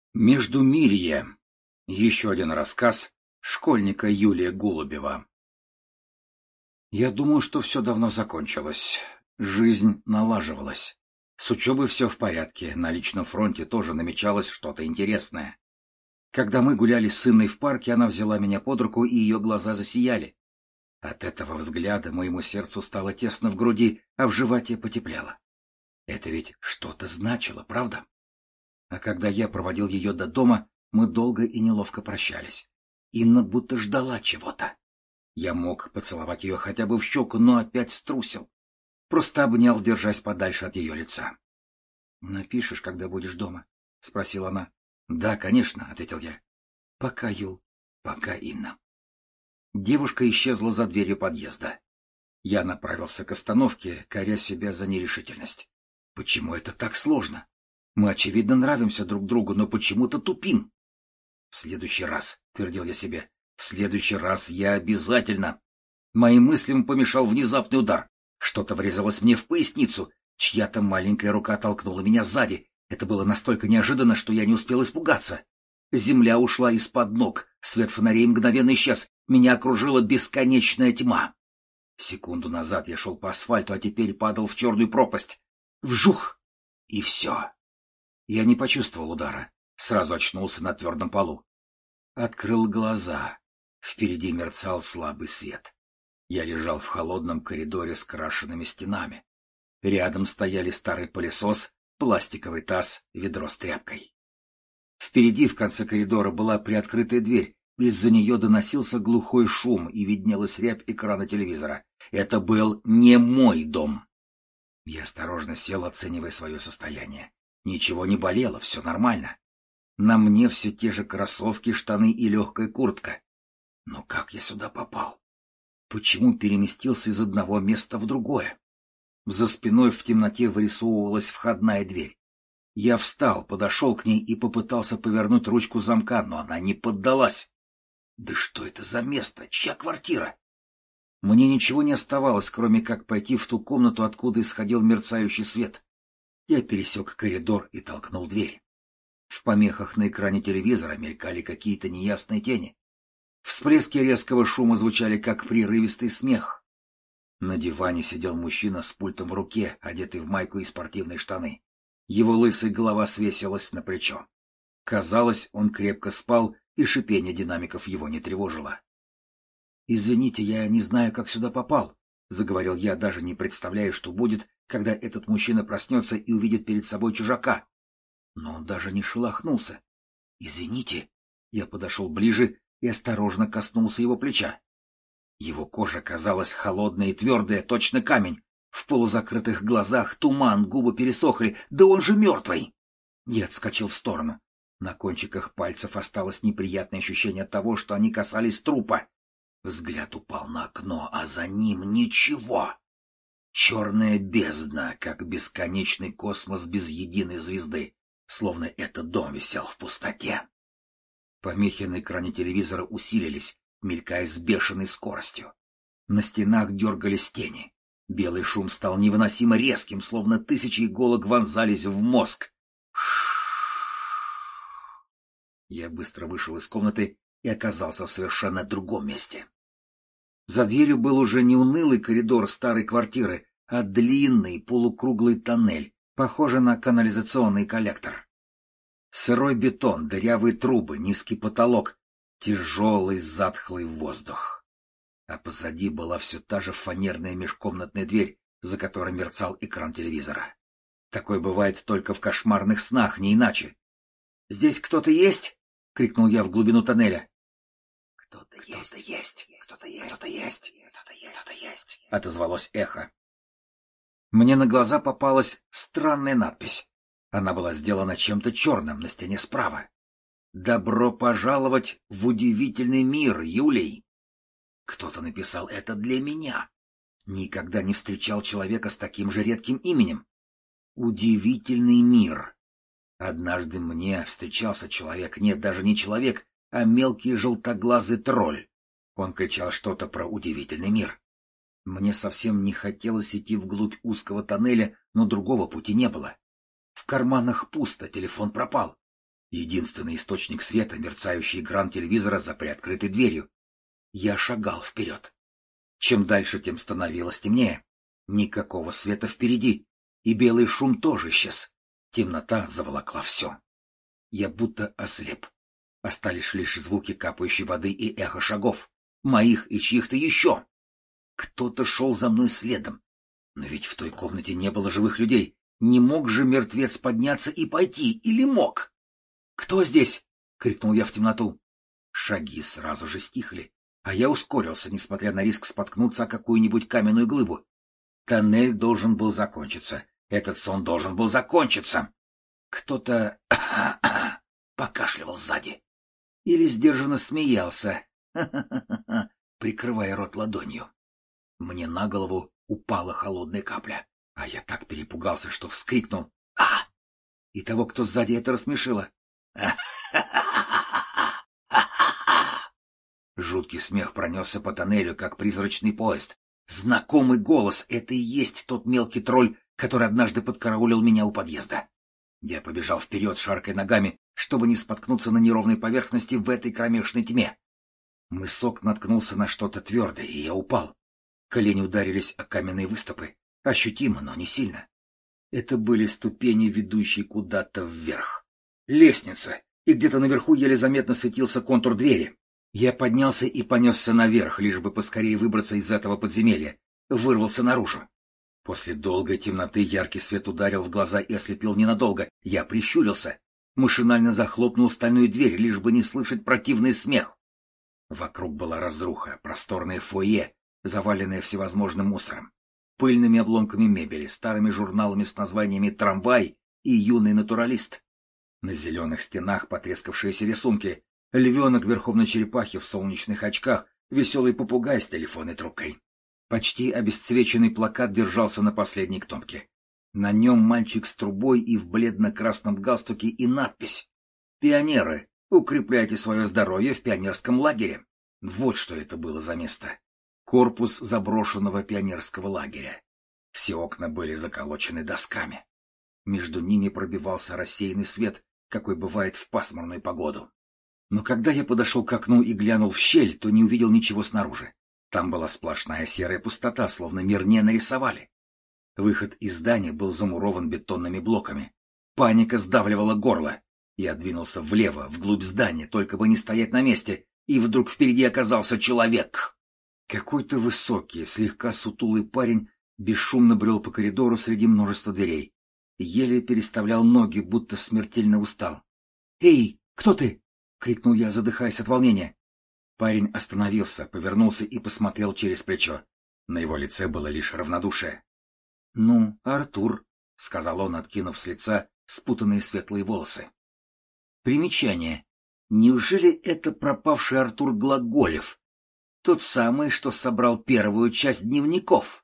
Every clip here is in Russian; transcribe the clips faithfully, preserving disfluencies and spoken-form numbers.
Междумирье. Еще один рассказ школьника Юлия Голубева. Я думал, что все давно закончилось. Жизнь налаживалась. С учебой все в порядке, на личном фронте тоже намечалось что-то интересное. Когда мы гуляли с Инной в парке, она взяла меня под руку, и ее глаза засияли. От этого взгляда моему сердцу стало тесно в груди, а в животе потеплело. Это ведь что-то значило, правда? А когда я проводил ее до дома, мы долго и неловко прощались. Инна будто ждала чего-то. Я мог поцеловать ее хотя бы в щеку, но опять струсил. Просто обнял, держась подальше от ее лица. — Напишешь, когда будешь дома? — спросила она. — Да, конечно, — ответил я. — Пока, Юл. Пока, Инна. Девушка исчезла за дверью подъезда. Я направился к остановке, коря себя за нерешительность. Почему это так сложно? Мы, очевидно, нравимся друг другу, но почему-то тупим. — В следующий раз, — твердил я себе, — в следующий раз я обязательно. Моим мыслям помешал внезапный удар. Что-то врезалось мне в поясницу. Чья-то маленькая рука толкнула меня сзади. Это было настолько неожиданно, что я не успел испугаться. Земля ушла из-под ног, свет фонарей мгновенно исчез. Меня окружила бесконечная тьма. Секунду назад я шел по асфальту, а теперь падал в черную пропасть. Вжух! И все. Я не почувствовал удара. Сразу очнулся на твердом полу. Открыл глаза. Впереди мерцал слабый свет. Я лежал в холодном коридоре с крашенными стенами. Рядом стояли старый пылесос, пластиковый таз, ведро с тряпкой. Впереди, в конце коридора, была приоткрытая дверь. Из-за нее доносился глухой шум, и виднелась рябь экрана телевизора. Это был не мой дом. Я осторожно сел, оценивая свое состояние. Ничего не болело, все нормально. На мне все те же кроссовки, штаны и легкая куртка. Но как я сюда попал? Почему переместился из одного места в другое? За спиной в темноте вырисовывалась входная дверь. Я встал, подошел к ней и попытался повернуть ручку замка, но она не поддалась. Да что это за место? Чья квартира? Мне ничего не оставалось, кроме как пойти в ту комнату, откуда исходил мерцающий свет. Я пересек коридор и толкнул дверь. В помехах на экране телевизора мелькали какие-то неясные тени. Всплески резкого шума звучали, как прерывистый смех. На диване сидел мужчина с пультом в руке, одетый в майку и спортивные штаны. Его лысая голова свесилась на плечо. Казалось, он крепко спал, и шипение динамиков его не тревожило. — Извините, я не знаю, как сюда попал, — заговорил я, даже не представляя, что будет, когда этот мужчина проснется и увидит перед собой чужака. Но он даже не шелохнулся. — Извините. Я подошел ближе и осторожно коснулся его плеча. Его кожа казалась холодной и твердая, точно камень. В полузакрытых глазах туман, губы пересохли. Да он же мертвый! Я отскочил в сторону. На кончиках пальцев осталось неприятное ощущение того, что они касались трупа. Взгляд упал на окно, а за ним ничего. Черная бездна, как бесконечный космос без единой звезды, словно этот дом висел в пустоте. Помехи на экране телевизора усилились, мелькая с бешеной скоростью. На стенах дергались тени. Белый шум стал невыносимо резким, словно тысячи иголок вонзались в мозг. Я быстро вышел из комнаты и оказался в совершенно другом месте. За дверью был уже не унылый коридор старой квартиры, а длинный полукруглый тоннель, похожий на канализационный коллектор. Сырой бетон, дырявые трубы, низкий потолок, тяжелый затхлый воздух. А позади была все та же фанерная межкомнатная дверь, за которой мерцал экран телевизора. Такое бывает только в кошмарных снах, не иначе. — Здесь кто-то есть? — крикнул я в глубину тоннеля. — Кто-то есть, есть, кто-то есть, кто-то есть, кто-то есть, кто-то есть, — отозвалось эхо. Мне на глаза попалась странная надпись. Она была сделана чем-то черным на стене справа. «Добро пожаловать в удивительный мир, Юлий!» Кто-то написал это для меня. Никогда не встречал человека с таким же редким именем. Удивительный мир. Однажды мне встречался человек, нет, даже не человек, а мелкий желтоглазый тролль. Он кричал что-то про удивительный мир. Мне совсем не хотелось идти вглубь узкого тоннеля, но другого пути не было. В карманах пусто, телефон пропал. Единственный источник света — мерцающий экран телевизора за приоткрытой дверью. Я шагал вперед. Чем дальше, тем становилось темнее. Никакого света впереди, и белый шум тоже исчез. Темнота заволокла все. Я будто ослеп. Остались лишь звуки капающей воды и эхо шагов. Моих и чьих-то еще. Кто-то шел за мной следом. Но ведь в той комнате не было живых людей. Не мог же мертвец подняться и пойти, или мог? «Кто здесь?» — крикнул я в темноту. Шаги сразу же стихли, а я ускорился, несмотря на риск споткнуться о какую-нибудь каменную глыбу. Тоннель должен был закончиться. Этот сон должен был закончиться. Кто-то покашливал сзади. Или сдержанно смеялся, прикрывая рот ладонью. Мне на голову упала холодная капля, а я так перепугался, что вскрикнул «А!» И того, кто сзади, это рассмешило. Жуткий смех пронесся по тоннелю, как призрачный поезд. Знакомый голос — это и есть тот мелкий тролль, который однажды подкараулил меня у подъезда. Я побежал вперед, шаркая ногами, чтобы не споткнуться на неровной поверхности в этой кромешной тьме. Мысок наткнулся на что-то твердое, и я упал. Колени ударились о каменные выступы. Ощутимо, но не сильно. Это были ступени, ведущие куда-то вверх. Лестница, и где-то наверху еле заметно светился контур двери. Я поднялся и понесся наверх, лишь бы поскорее выбраться из этого подземелья. Вырвался наружу. После долгой темноты яркий свет ударил в глаза и ослепил ненадолго. Я прищурился. Машинально захлопнул стальную дверь, лишь бы не слышать противный смех. Вокруг была разруха, просторное фойе, заваленное всевозможным мусором, пыльными обломками мебели, старыми журналами с названиями «Трамвай» и «Юный натуралист». На зеленых стенах потрескавшиеся рисунки, львенок верхом на черепахе в солнечных очках, веселый попугай с телефонной трубкой. Почти обесцвеченный плакат держался на последней кнопке. На нем мальчик с трубой и в бледно-красном галстуке и надпись «Пионеры, укрепляйте свое здоровье в пионерском лагере». Вот что это было за место. Корпус заброшенного пионерского лагеря. Все окна были заколочены досками. Между ними пробивался рассеянный свет, какой бывает в пасмурную погоду. Но когда я подошел к окну и глянул в щель, то не увидел ничего снаружи. Там была сплошная серая пустота, словно мир не нарисовали. Выход из здания был замурован бетонными блоками. Паника сдавливала горло. Я двинулся влево, вглубь здания, только бы не стоять на месте, и вдруг впереди оказался человек. Какой-то высокий, слегка сутулый парень бесшумно брел по коридору среди множества дверей. Еле переставлял ноги, будто смертельно устал. «Эй, кто ты?» — крикнул я, задыхаясь от волнения. Парень остановился, повернулся и посмотрел через плечо. На его лице было лишь равнодушие. — Ну, Артур, — сказал он, откинув с лица спутанные светлые волосы. Примечание. Неужели это пропавший Артур Глаголев? Тот самый, что собрал первую часть дневников?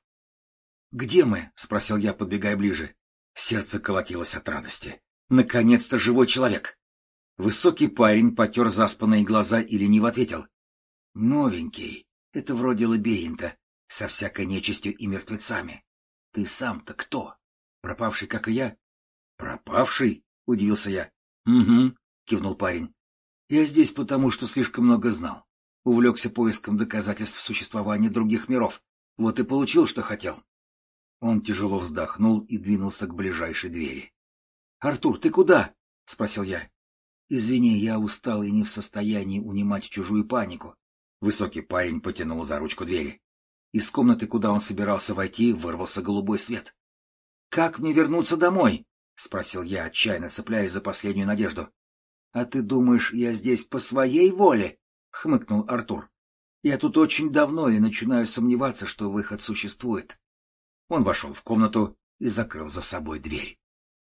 — Где мы? — спросил я, подбегая ближе. Сердце колотилось от радости. Наконец-то живой человек! Высокий парень потер заспанные глаза и лениво ответил. — Новенький. Это вроде лабиринта, со всякой нечистью и мертвецами. Ты сам-то кто? Пропавший, как и я? — Пропавший? — удивился я. — Угу, — кивнул парень. — Я здесь потому, что слишком много знал. Увлекся поиском доказательств существования других миров. Вот и получил, что хотел. Он тяжело вздохнул и двинулся к ближайшей двери. — Артур, ты куда? — спросил я. — Извини, я устал и не в состоянии унимать чужую панику. Высокий парень потянул за ручку двери. Из комнаты, куда он собирался войти, вырвался голубой свет. — Как мне вернуться домой? — спросил я, отчаянно цепляясь за последнюю надежду. — А ты думаешь, я здесь по своей воле? — хмыкнул Артур. — Я тут очень давно и начинаю сомневаться, что выход существует. Он вошел в комнату и закрыл за собой дверь.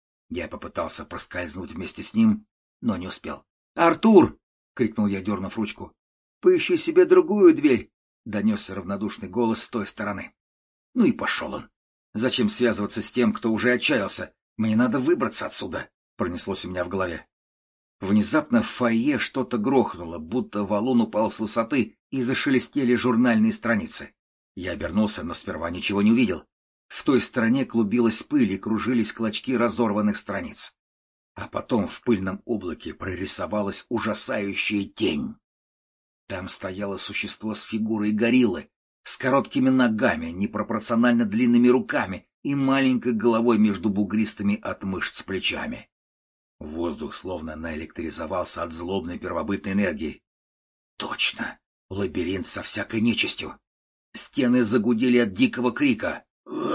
Я попытался проскользнуть вместе с ним, но не успел. — Артур! — крикнул я, дернув ручку. — Поищи себе другую дверь! — донесся равнодушный голос с той стороны. Ну и пошел он. Зачем связываться с тем, кто уже отчаялся? Мне надо выбраться отсюда! — пронеслось у меня в голове. Внезапно в фойе что-то грохнуло, будто валун упал с высоты, и зашелестели журнальные страницы. Я обернулся, но сперва ничего не увидел. В той стороне клубилась пыль и кружились клочки разорванных страниц. А потом в пыльном облаке прорисовалась ужасающая тень. Там стояло существо с фигурой гориллы, с короткими ногами, непропорционально длинными руками и маленькой головой между бугристыми от мышц плечами. Воздух словно наэлектризовался от злобной первобытной энергии. Точно! Лабиринт со всякой нечистью. Стены загудели от дикого крика.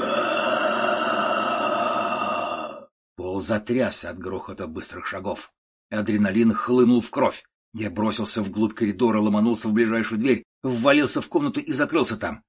Пол затрясся от грохота быстрых шагов. Адреналин хлынул в кровь. Я бросился вглубь коридора, ломанулся в ближайшую дверь, ввалился в комнату и закрылся там.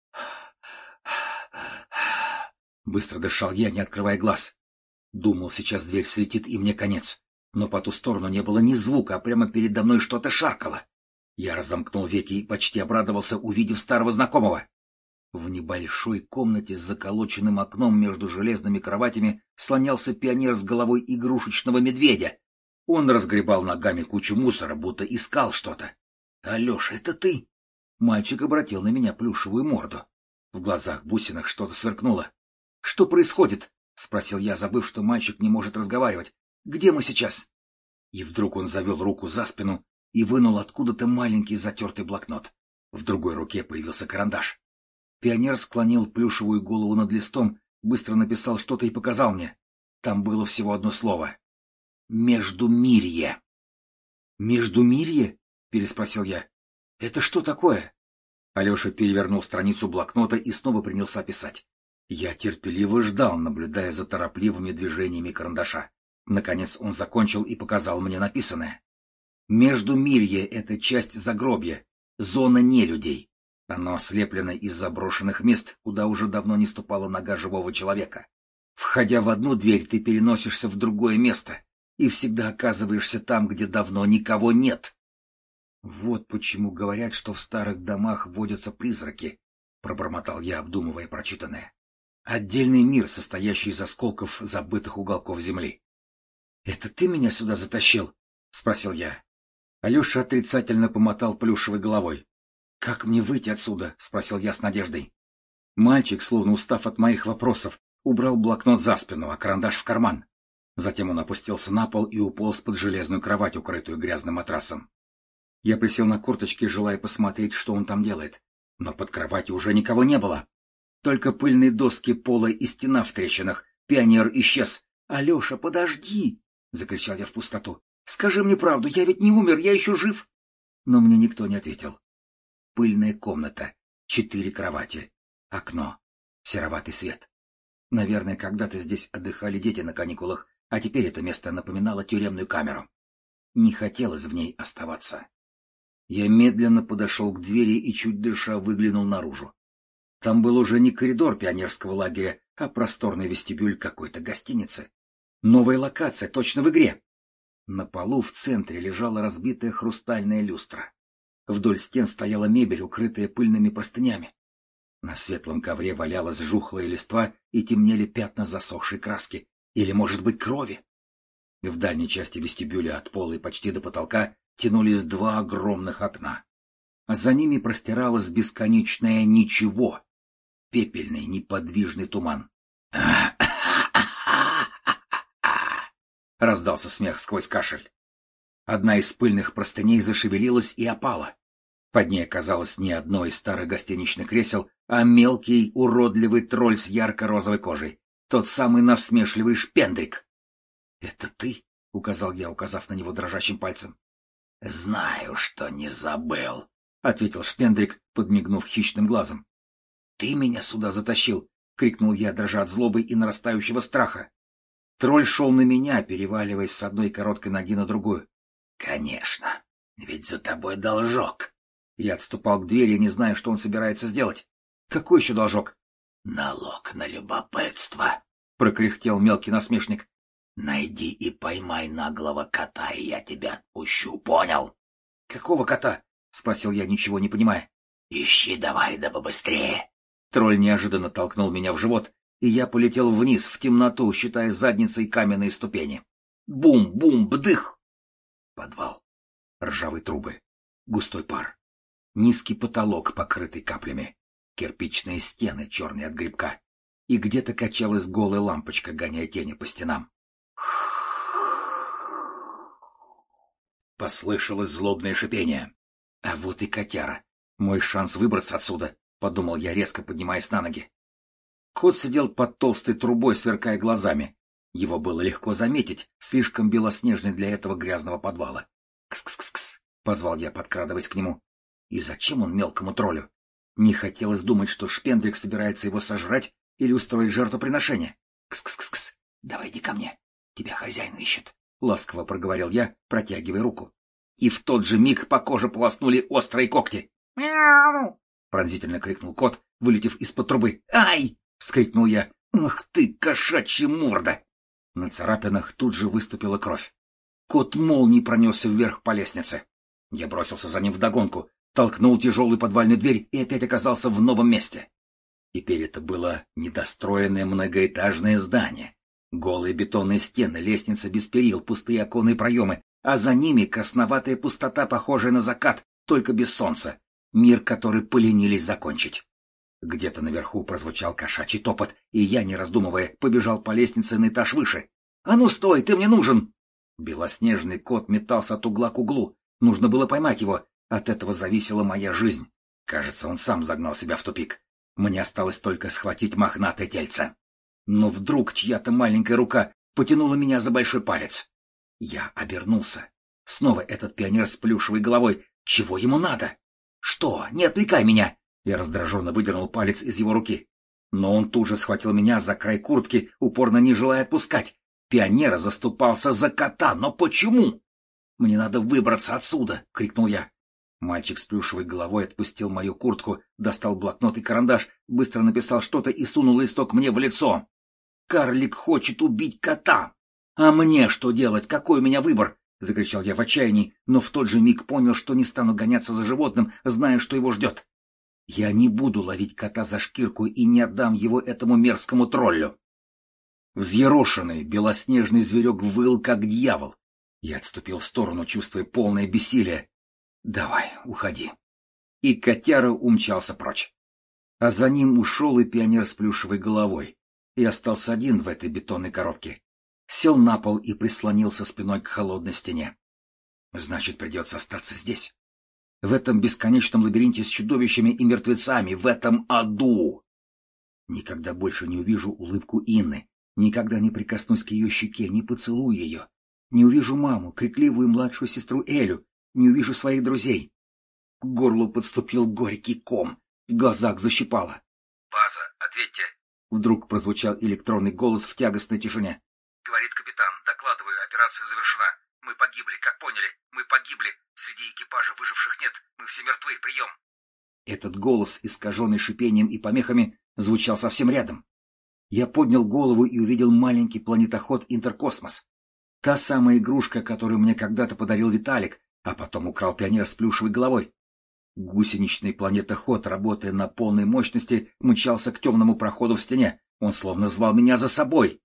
Быстро дышал я, не открывая глаз. Думал, сейчас дверь слетит, и мне конец. Но по ту сторону не было ни звука, а прямо передо мной что-то шаркало. Я разомкнул веки и почти обрадовался, увидев старого знакомого. В небольшой комнате с заколоченным окном между железными кроватями слонялся пионер с головой игрушечного медведя. Он разгребал ногами кучу мусора, будто искал что-то. — Алеша, это ты? Мальчик обратил на меня плюшевую морду. В глазах бусинах что-то сверкнуло. — Что происходит? — спросил я, забыв, что мальчик не может разговаривать. — Где мы сейчас? И вдруг он завел руку за спину и вынул откуда-то маленький затертый блокнот. В другой руке появился карандаш. Пионер склонил плюшевую голову над листом, быстро написал что-то и показал мне. Там было всего одно слово. «Междумирье». «Междумирье?» — переспросил я. «Это что такое?» Алеша перевернул страницу блокнота и снова принялся писать. Я терпеливо ждал, наблюдая за торопливыми движениями карандаша. Наконец он закончил и показал мне написанное. «Междумирье — это часть загробья, зона нелюдей. Оно слеплено из заброшенных мест, куда уже давно не ступала нога живого человека. Входя в одну дверь, ты переносишься в другое место и всегда оказываешься там, где давно никого нет. Вот почему говорят, что в старых домах водятся призраки», — пробормотал я, обдумывая прочитанное. «Отдельный мир, состоящий из осколков забытых уголков земли». «Это ты меня сюда затащил?» — спросил я. Алеша отрицательно помотал плюшевой головой. «Как мне выйти отсюда?» — спросил я с надеждой. Мальчик, словно устав от моих вопросов, убрал блокнот за спину, а карандаш в карман. Затем он опустился на пол и уполз под железную кровать, укрытую грязным матрасом. Я присел на корточки, желая посмотреть, что он там делает. Но под кроватью уже никого не было. Только пыльные доски пола и стена в трещинах. Пионер исчез. «Алеша, подожди!» — закричал я в пустоту. «Скажи мне правду, я ведь не умер, я еще жив!» Но мне никто не ответил. Пыльная комната, четыре кровати, окно, сероватый свет. Наверное, когда-то здесь отдыхали дети на каникулах, а теперь это место напоминало тюремную камеру. Не хотелось в ней оставаться. Я медленно подошел к двери и, чуть дыша, выглянул наружу. Там был уже не коридор пионерского лагеря, а просторный вестибюль какой-то гостиницы. Новая локация, точно в игре. На полу в центре лежала разбитая хрустальная люстра. Вдоль стен стояла мебель, укрытая пыльными простынями. На светлом ковре валялась жухлая листва и темнели пятна засохшей краски. Или, может быть, крови. В дальней части вестибюля от пола и почти до потолка тянулись два огромных окна. А за ними простиралось бесконечное ничего. Пепельный, неподвижный туман. Раздался смех сквозь кашель. Одна из пыльных простыней зашевелилась и опала. Под ней оказалось не одно из старых гостиничных кресел, а мелкий, уродливый тролль с ярко-розовой кожей. Тот самый насмешливый шпендрик. — Это ты? — указал я, указав на него дрожащим пальцем. — Знаю, что не забыл, — ответил шпендрик, подмигнув хищным глазом. — Ты меня сюда затащил! — крикнул я, дрожа от злобы и нарастающего страха. Тролль шел на меня, переваливаясь с одной короткой ноги на другую. — Конечно, ведь за тобой должок. Я отступал к двери, не зная, что он собирается сделать. — Какой еще должок? — Налог на любопытство, — прокряхтел мелкий насмешник. — Найди и поймай наглого кота, и я тебя отпущу, понял? — Какого кота? — спросил я, ничего не понимая. — Ищи давай, да побыстрее. Тролль неожиданно толкнул меня в живот, и я полетел вниз, в темноту, считая задницей каменные ступени. Бум-бум, бдых! Подвал. Ржавые трубы. Густой пар. Низкий потолок, покрытый каплями. Кирпичные стены, черные от грибка. И где-то качалась голая лампочка, гоняя тени по стенам. Послышалось злобное шипение. А вот и котяра. Мой шанс выбраться отсюда, — подумал я, резко поднимаясь на ноги. Кот сидел под толстой трубой, сверкая глазами. Его было легко заметить, слишком белоснежный для этого грязного подвала. «Кс-кс-кс-кс», — позвал я, подкрадываясь к нему. И зачем он мелкому троллю? Не хотелось думать, что Шпендрик собирается его сожрать или устроить жертвоприношение. «Кс-кс-кс-кс, давай иди ко мне, тебя хозяин ищет», — ласково проговорил я, протягивая руку. И в тот же миг по коже полоснули острые когти. «Мяу!» — пронзительно крикнул кот, вылетев из-под трубы. «Ай!» — вскрикнул я. «Ах ты, кошачья морда!» На царапинах тут же выступила кровь. Кот молнией пронесся вверх по лестнице. Я бросился за ним вдогонку, толкнул тяжелую подвальную дверь и опять оказался в новом месте. Теперь это было недостроенное многоэтажное здание. Голые бетонные стены, лестница без перил, пустые оконные проемы, а за ними красноватая пустота, похожая на закат, только без солнца. Мир, который поленились закончить. Где-то наверху прозвучал кошачий топот, и я, не раздумывая, побежал по лестнице на этаж выше. «А ну стой, ты мне нужен!» Белоснежный кот метался от угла к углу. Нужно было поймать его. От этого зависела моя жизнь. Кажется, он сам загнал себя в тупик. Мне осталось только схватить мохнатое тельце. Но вдруг чья-то маленькая рука потянула меня за большой палец. Я обернулся. Снова этот пионер с плюшевой головой. Чего ему надо? Что? Не отвлекай меня! Я раздраженно выдернул палец из его руки. Но он тут же схватил меня за край куртки, упорно не желая отпускать. Пионер заступался за кота. Но почему? «Мне надо выбраться отсюда!» — крикнул я. Мальчик с плюшевой головой отпустил мою куртку, достал блокнот и карандаш, быстро написал что-то и сунул листок мне в лицо. «Карлик хочет убить кота! А мне что делать? Какой у меня выбор?» — закричал я в отчаянии, но в тот же миг понял, что не стану гоняться за животным, зная, что его ждет. Я не буду ловить кота за шкирку и не отдам его этому мерзкому троллю. Взъерошенный белоснежный зверек выл, как дьявол. Я отступил в сторону, чувствуя полное бессилие. «Давай, уходи». И котяра умчался прочь. А за ним ушел и пионер с плюшевой головой. И остался один в этой бетонной коробке. Сел на пол и прислонился спиной к холодной стене. Значит, придется остаться здесь. В этом бесконечном лабиринте с чудовищами и мертвецами, в этом аду. Никогда больше не увижу улыбку Инны, никогда не прикоснусь к ее щеке, не поцелую ее. Не увижу маму, крикливую младшую сестру Элю, не увижу своих друзей. К горлу подступил горький ком, в глазах защипало. «База, ответьте!» Вдруг прозвучал электронный голос в тягостной тишине. «Говорит капитан, докладываю, операция завершена. Мы погибли, как поняли, мы погибли. Среди экипажа выживших нет, мы все мертвы, прием!» Этот голос, искаженный шипением и помехами, звучал совсем рядом. Я поднял голову и увидел маленький планетоход «Интеркосмос». Та самая игрушка, которую мне когда-то подарил Виталик, а потом украл пионер с плюшевой головой. Гусеничный планетоход, работая на полной мощности, мчался к темному проходу в стене. Он словно звал меня за собой.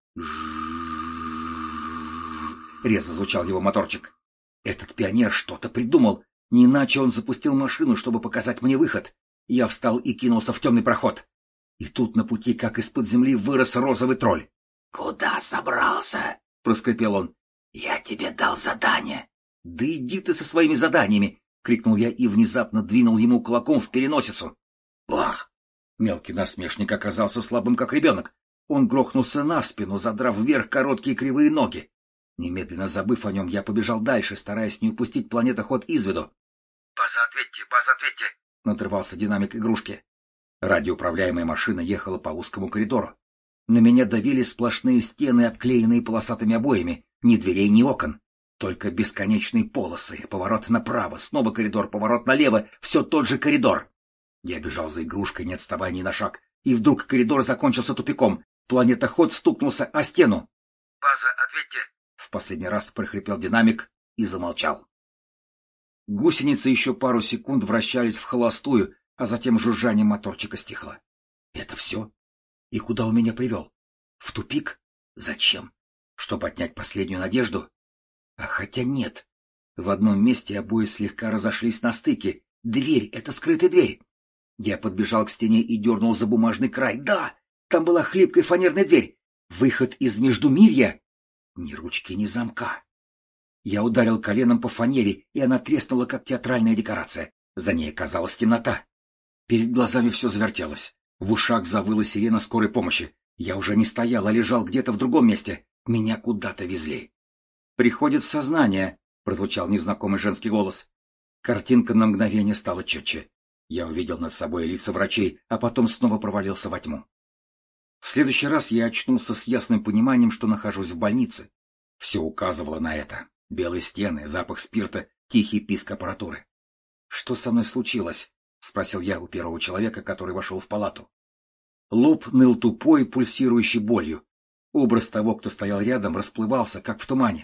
Резво звучал его моторчик. Этот пионер что-то придумал. Не иначе он запустил машину, чтобы показать мне выход. Я встал и кинулся в темный проход. И тут на пути, как из-под земли, вырос розовый тролль. — Куда собрался? — проскрипел он. — Я тебе дал задание. — Да иди ты со своими заданиями! — крикнул я и внезапно двинул ему кулаком в переносицу. Бах! Мелкий насмешник оказался слабым, как ребенок. Он грохнулся на спину, задрав вверх короткие кривые ноги. Немедленно забыв о нем, я побежал дальше, стараясь не упустить планетоход из виду. — База, ответьте, база, ответьте! — надрывался динамик игрушки. Радиоуправляемая машина ехала по узкому коридору. На меня давили сплошные стены, обклеенные полосатыми обоями, ни дверей, ни окон. Только бесконечные полосы, поворот направо, снова коридор, поворот налево, все тот же коридор. Я бежал за игрушкой, не отставая ни на шаг, и вдруг коридор закончился тупиком. Планетоход стукнулся о стену. — База, ответьте! — в последний раз прохрипел динамик и замолчал. Гусеницы еще пару секунд вращались в холостую, а затем жужжание моторчика стихло. Это все? И куда он меня привел? В тупик? Зачем? Чтобы отнять последнюю надежду? А хотя нет. В одном месте обои слегка разошлись на стыке. Дверь — это скрытая дверь. Я подбежал к стене и дернул за бумажный край. Да, там была хлипкая фанерная дверь. Выход из Междумирья? Ни ручки, ни замка. Я ударил коленом по фанере, и она треснула, как театральная декорация. За ней оказалась темнота. Перед глазами все завертелось. В ушах завыла сирена скорой помощи. Я уже не стоял, а лежал где-то в другом месте. Меня куда-то везли. «Приходит в сознание», — прозвучал незнакомый женский голос. Картинка на мгновение стала четче. Я увидел над собой лица врачей, а потом снова провалился во тьму. В следующий раз я очнулся с ясным пониманием, что нахожусь в больнице. Все указывало на это. Белые стены, запах спирта, тихий писк аппаратуры. «Что со мной случилось?» — спросил я у первого человека, который вошел в палату. Лоб ныл тупой, пульсирующей болью. Образ того, кто стоял рядом, расплывался, как в тумане.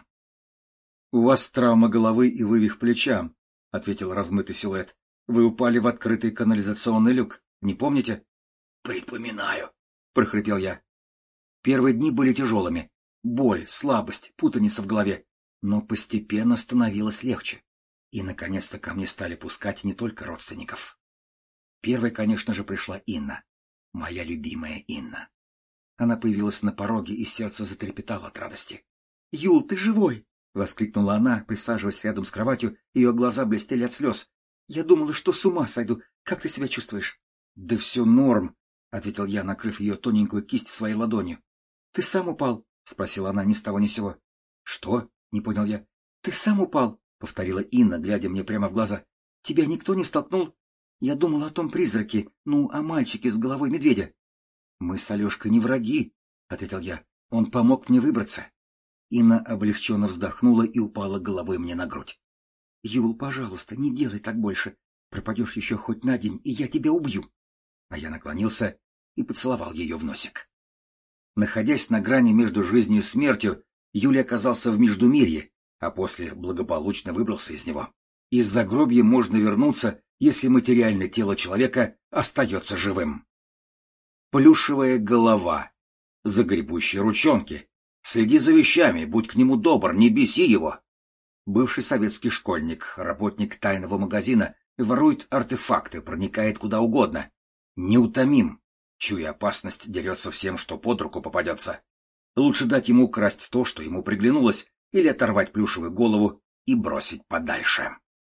— У вас травма головы и вывих плеча, — ответил размытый силуэт. — Вы упали в открытый канализационный люк. Не помните? — Припоминаю, — прохрипел я. Первые дни были тяжелыми. Боль, слабость, путаница в голове. Но постепенно становилось легче. И, наконец-то, ко мне стали пускать не только родственников. Первой, конечно же, пришла Инна. Моя любимая Инна. Она появилась на пороге, и сердце затрепетало от радости. — Юл, ты живой! — воскликнула она, присаживаясь рядом с кроватью. Ее глаза блестели от слез. — Я думала, что с ума сойду. Как ты себя чувствуешь? — Да все норм, — ответил я, накрыв ее тоненькую кисть своей ладонью. — Ты сам упал? — спросила она ни с того ни с сего. — Что? — не понял я. — Ты сам упал? — повторила Инна, глядя мне прямо в глаза. — Тебя никто не столкнул? Я думал о том призраке, ну, о мальчике с головой медведя. — Мы с Алешкой не враги, — ответил я. — Он помог мне выбраться. Инна облегченно вздохнула и упала головой мне на грудь. — Юл, пожалуйста, не делай так больше. Пропадешь еще хоть на день, и я тебя убью. А я наклонился и поцеловал ее в носик. Находясь на грани между жизнью и смертью, Юлий оказался в Междумирье, а после благополучно выбрался из него. Из загробья можно вернуться, если материальное тело человека остается живым. Плюшевая голова, загребущие ручонки. Следи за вещами, будь к нему добр, не беси его. Бывший советский школьник, работник тайного магазина, ворует артефакты, проникает куда угодно. Неутомим, чуя опасность, дерется всем, что под руку попадется. Лучше дать ему украсть то, что ему приглянулось, или оторвать плюшевую голову и бросить подальше.